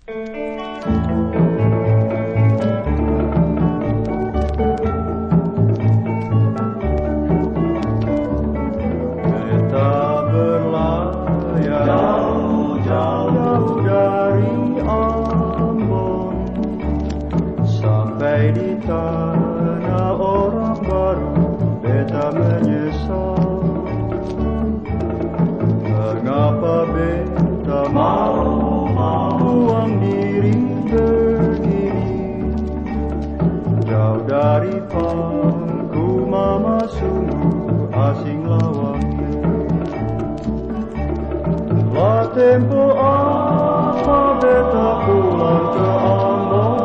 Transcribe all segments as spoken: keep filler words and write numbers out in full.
Sampai di tanah orang baru, beta menyesal. Mengapa beta mau buang diri begini, jauh dari pangku mama, sungguh asing lawangnya. Telah tempo apa beta pulang ke Ambon,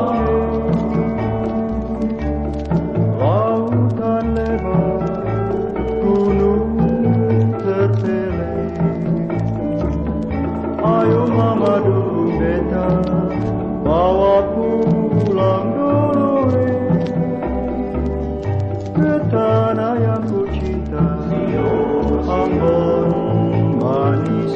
mama dulu beta bawa pulang dulu ke tanah yang ku cinta, Ambon manis.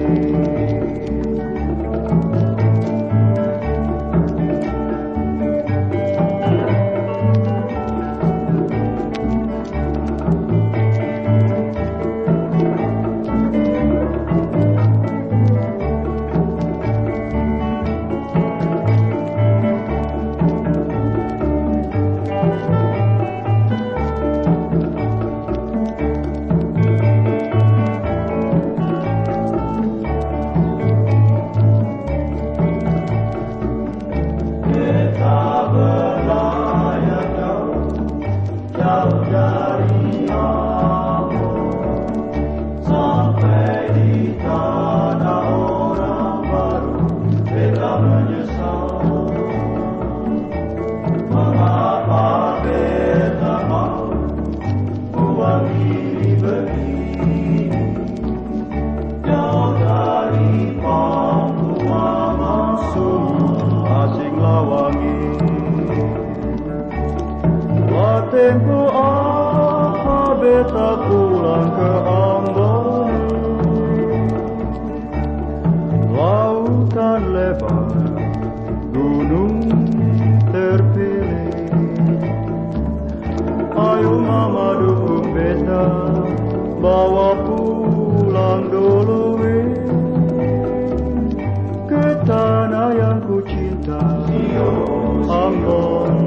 Tempo apa beta pulang ke Ambon, lautan lebar, gunung terpilih. Ayo mama dukung beta, bawa pulang dulu ke tanah yang ku cinta, Ambon.